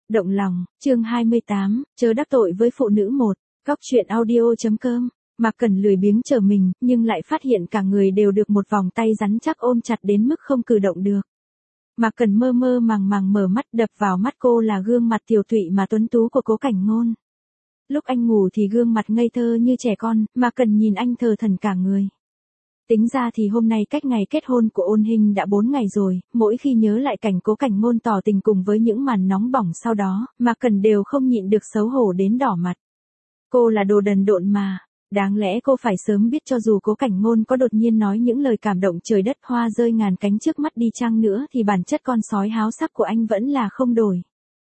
Động lòng, chương 28, chớ đắc tội với phụ nữ một. Góc truyện audio.com. Mạc Cẩn lười biếng trở mình, nhưng lại phát hiện cả người đều được một vòng tay rắn chắc ôm chặt đến mức không cử động được. Mạc Cẩn mơ mơ màng màng mở mắt, đập vào mắt cô là gương mặt tiều tụy mà tuấn tú của Cố Cảnh Ngôn. Lúc anh ngủ thì gương mặt ngây thơ như trẻ con, Mạc Cẩn nhìn anh thờ thần cả người. Tính ra thì hôm nay cách ngày kết hôn của Ôn Hinh đã 4 ngày rồi, mỗi khi nhớ lại cảnh Cố Cảnh Ngôn tỏ tình cùng với những màn nóng bỏng sau đó, Mạc Cẩn đều không nhịn được xấu hổ đến đỏ mặt. Cô là đồ đần độn mà, đáng lẽ cô phải sớm biết cho dù Cố Cảnh Ngôn có đột nhiên nói những lời cảm động trời đất hoa rơi ngàn cánh trước mắt đi chăng nữa thì bản chất con sói háo sắc của anh vẫn là không đổi.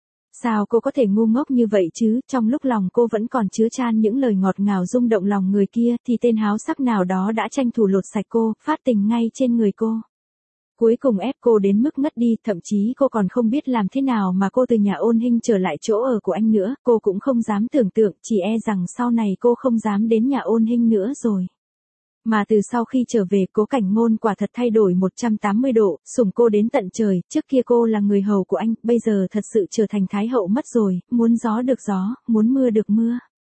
Sao cô có thể ngu ngốc như vậy chứ, trong lúc lòng cô vẫn còn chứa chan những lời ngọt ngào rung động lòng người kia thì tên háo sắc nào đó đã tranh thủ lột sạch cô, phát tình ngay trên người cô. Cuối cùng ép cô đến mức ngất đi, thậm chí cô còn không biết làm thế nào mà cô từ nhà Ôn Hinh trở lại chỗ ở của anh nữa, cô cũng không dám tưởng tượng, chỉ e rằng sau này cô không dám đến nhà Ôn Hinh nữa rồi. Mà từ sau khi trở về Cố Cảnh Ngôn quả thật thay đổi 180 độ, sủng cô đến tận trời, trước kia cô là người hầu của anh, bây giờ thật sự trở thành thái hậu mất rồi, muốn gió được gió, muốn mưa được mưa.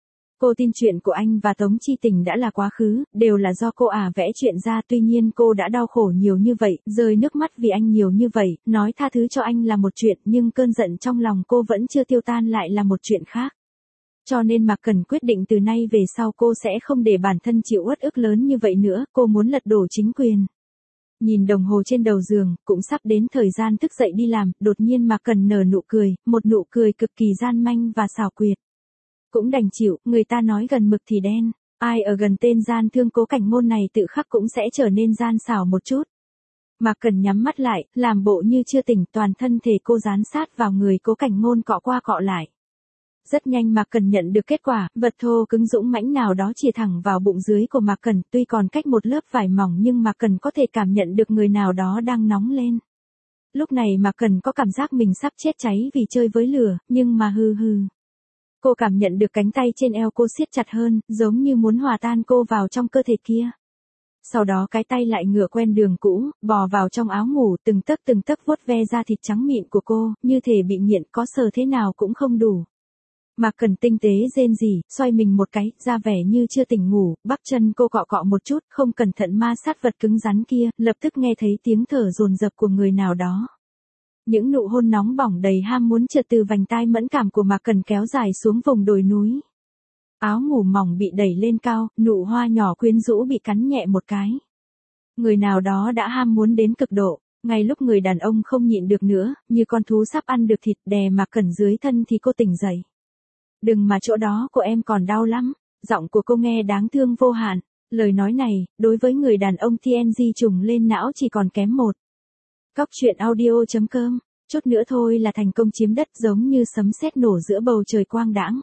Cô tin chuyện của anh và Tống Chi Tình đã là quá khứ, đều là do cô vẽ chuyện ra, tuy nhiên cô đã đau khổ nhiều như vậy, rơi nước mắt vì anh nhiều như vậy, nói tha thứ cho anh là một chuyện nhưng cơn giận trong lòng cô vẫn chưa tiêu tan lại là một chuyện khác. Cho nên Mạc Cẩn quyết định từ nay về sau cô sẽ không để bản thân chịu uất ức lớn như vậy nữa, cô muốn lật đổ chính quyền. Nhìn đồng hồ trên đầu giường, cũng sắp đến thời gian thức dậy đi làm, đột nhiên Mạc Cẩn nở nụ cười, một nụ cười cực kỳ gian manh và xảo quyệt. Cũng đành chịu, người ta nói gần mực thì đen, ai ở gần tên gian thương Cố Cảnh Ngôn này tự khắc cũng sẽ trở nên gian xảo một chút. Mạc Cẩn nhắm mắt lại, làm bộ như chưa tỉnh, toàn thân thể cô dán sát vào người Cố Cảnh Ngôn cọ qua cọ lại. Rất nhanh Mạc Cẩn nhận được kết quả, vật thô cứng dũng mãnh nào đó chìa thẳng vào bụng dưới của Mạc Cẩn, tuy còn cách một lớp vải mỏng nhưng Mạc Cẩn có thể cảm nhận được người nào đó đang nóng lên. Lúc này Mạc Cẩn có cảm giác mình sắp chết cháy vì chơi với lửa, nhưng mà hừ. Cô cảm nhận được cánh tay trên eo cô siết chặt hơn, giống như muốn hòa tan cô vào trong cơ thể kia. Sau đó cái tay lại ngựa quen đường cũ, bò vào trong áo ngủ, từng tấc vuốt ve da thịt trắng mịn của cô, như thể bị nghiện, có sờ thế nào cũng không đủ. Mạc Cẩn tinh tế rên rỉ, xoay mình một cái, ra vẻ như chưa tỉnh ngủ, bắp chân cô cọ cọ một chút, không cẩn thận ma sát vật cứng rắn kia, lập tức nghe thấy tiếng thở dồn dập của người nào đó. Những nụ hôn nóng bỏng đầy ham muốn trượt từ vành tai mẫn cảm của Mạc Cẩn kéo dài xuống vùng đồi núi. Áo ngủ mỏng bị đẩy lên cao, nụ hoa nhỏ quyến rũ bị cắn nhẹ một cái. Người nào đó đã ham muốn đến cực độ, ngay lúc người đàn ông không nhịn được nữa, như con thú sắp ăn được thịt, đè Mạc Cẩn dưới thân thì cô tỉnh dậy. Đừng mà chỗ đó của em còn đau lắm, giọng của cô nghe đáng thương vô hạn, lời nói này, đối với người đàn ông TNG trùng lên não chỉ còn kém một. Góc truyện audio.com, chút nữa thôi là thành công chiếm đất giống như sấm sét nổ giữa bầu trời quang đãng.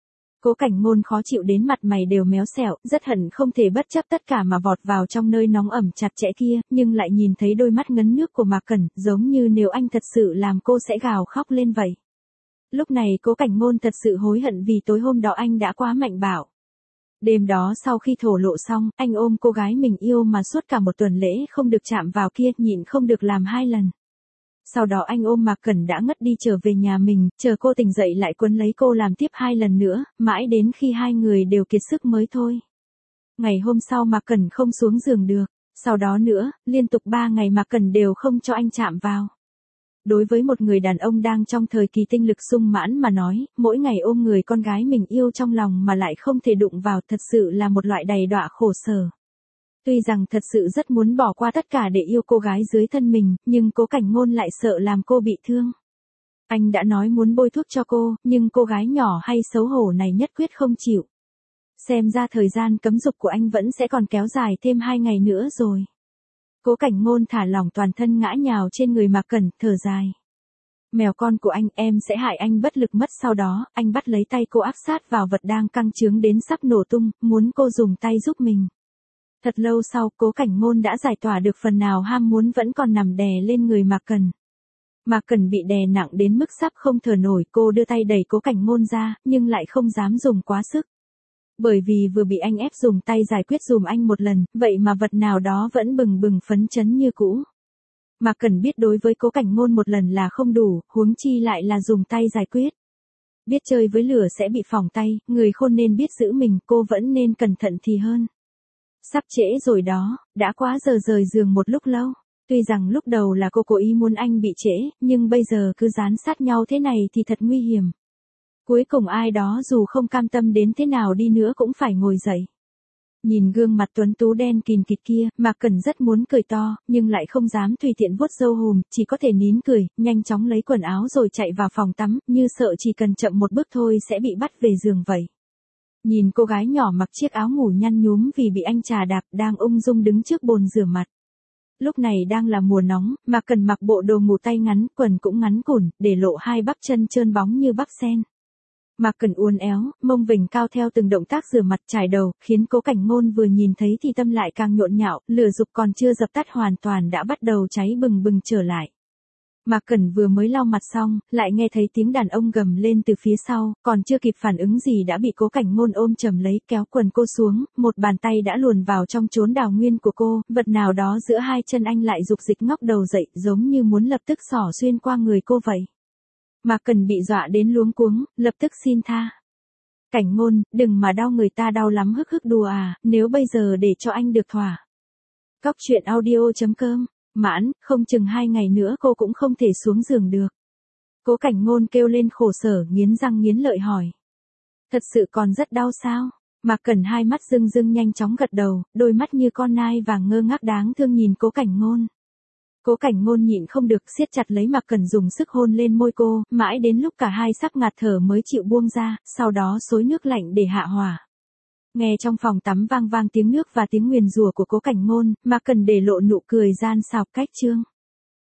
Cố Cảnh Ngôn khó chịu đến mặt mày đều méo xẹo, rất hận không thể bất chấp tất cả mà vọt vào trong nơi nóng ẩm chặt chẽ kia, nhưng lại nhìn thấy đôi mắt ngấn nước của Mạc Cẩn, giống như nếu anh thật sự làm cô sẽ gào khóc lên vậy. Lúc này Cố Cảnh Ngôn thật sự hối hận vì tối hôm đó anh đã quá mạnh bạo. Đêm đó sau khi thổ lộ xong, anh ôm cô gái mình yêu mà suốt cả một tuần lễ không được chạm vào kia, nhịn không được làm 2 lần. Sau đó anh ôm Mạc Cẩn đã ngất đi trở về nhà mình, chờ cô tỉnh dậy lại quấn lấy cô làm tiếp 2 lần nữa, mãi đến khi hai người đều kiệt sức mới thôi. Ngày hôm sau Mạc Cẩn không xuống giường được, sau đó nữa, liên tục 3 ngày Mạc Cẩn đều không cho anh chạm vào. Đối với một người đàn ông đang trong thời kỳ tinh lực sung mãn mà nói, mỗi ngày ôm người con gái mình yêu trong lòng mà lại không thể đụng vào thật sự là một loại đầy đọa khổ sở. Tuy rằng thật sự rất muốn bỏ qua tất cả để yêu cô gái dưới thân mình, nhưng Cố Cảnh Ngôn lại sợ làm cô bị thương. Anh đã nói muốn bôi thuốc cho cô, nhưng cô gái nhỏ hay xấu hổ này nhất quyết không chịu. Xem ra thời gian cấm dục của anh vẫn sẽ còn kéo dài thêm 2 ngày nữa rồi. Cố Cảnh Ngôn thả lỏng toàn thân ngã nhào trên người Mạc Cẩn, thở dài. Mèo con của anh, em sẽ hại anh bất lực mất. Sau đó, anh bắt lấy tay cô áp sát vào vật đang căng chướng đến sắp nổ tung, muốn cô dùng tay giúp mình. Thật lâu sau, Cố Cảnh Ngôn đã giải tỏa được phần nào ham muốn vẫn còn nằm đè lên người Mạc Cẩn. Mạc Cẩn bị đè nặng đến mức sắp không thở nổi, cô đưa tay đẩy Cố Cảnh Ngôn ra, nhưng lại không dám dùng quá sức. Bởi vì vừa bị anh ép dùng tay giải quyết dùm anh một lần, vậy mà vật nào đó vẫn bừng bừng phấn chấn như cũ. Mà cần biết đối với Cố Cảnh Ngôn một lần là không đủ, huống chi lại là dùng tay giải quyết. Biết chơi với lửa sẽ bị phỏng tay, người khôn nên biết giữ mình, cô vẫn nên cẩn thận thì hơn. Sắp trễ rồi đó, đã quá giờ rời giường một lúc lâu. Tuy rằng lúc đầu là cô cố ý muốn anh bị trễ, nhưng bây giờ cứ dán sát nhau thế này thì thật nguy hiểm. Cuối cùng ai đó dù không cam tâm đến thế nào đi nữa cũng phải ngồi dậy. Nhìn gương mặt tuấn tú đen kìn kịt kia, Mạc Cẩn rất muốn cười to, nhưng lại không dám tùy tiện vuốt râu hùm, chỉ có thể nín cười, nhanh chóng lấy quần áo rồi chạy vào phòng tắm, như sợ chỉ cần chậm một bước thôi sẽ bị bắt về giường vậy. Nhìn cô gái nhỏ mặc chiếc áo ngủ nhăn nhúm vì bị anh chà đạp đang ung dung đứng trước bồn rửa mặt. Lúc này đang là mùa nóng, Mạc Cẩn mặc bộ đồ ngủ tay ngắn, quần cũng ngắn cùn, để lộ hai bắp chân trơn bóng như bắp sen. Mạc Cẩn uốn éo, mông vểnh cao theo từng động tác rửa mặt chải đầu, khiến Cố Cảnh Ngôn vừa nhìn thấy thì tâm lại càng nhộn nhạo, lửa dục còn chưa dập tắt hoàn toàn đã bắt đầu cháy bừng bừng trở lại. Mạc Cẩn vừa mới lau mặt xong, lại nghe thấy tiếng đàn ông gầm lên từ phía sau, còn chưa kịp phản ứng gì đã bị Cố Cảnh Ngôn ôm chầm lấy, kéo quần cô xuống, một bàn tay đã luồn vào trong chốn đào nguyên của cô, vật nào đó giữa hai chân anh lại dục dịch ngóc đầu dậy, giống như muốn lập tức xỏ xuyên qua người cô vậy. Mạc Cẩn bị dọa đến luống cuống, lập tức xin tha. Cảnh Ngôn, đừng mà đau người ta đau lắm hức hức đùa à, nếu bây giờ để cho anh được thỏa. Cóc truyện audio.com, mãn, không chừng 2 ngày nữa cô cũng không thể xuống giường được. Cố Cảnh Ngôn kêu lên khổ sở, nghiến răng nghiến lợi hỏi. Thật sự còn rất đau sao? Mạc Cẩn hai mắt rưng rưng nhanh chóng gật đầu, đôi mắt như con nai vàng ngơ ngác đáng thương nhìn Cố Cảnh Ngôn. Cố Cảnh Ngôn nhịn không được siết chặt lấy Mạc Cẩn dùng sức hôn lên môi cô, mãi đến lúc cả hai sắp ngạt thở mới chịu buông ra, sau đó xối nước lạnh để hạ hỏa. Nghe trong phòng tắm vang vang tiếng nước và tiếng nguyền rủa của Cố Cảnh Ngôn, Mạc Cẩn để lộ nụ cười gian xảo cách trương.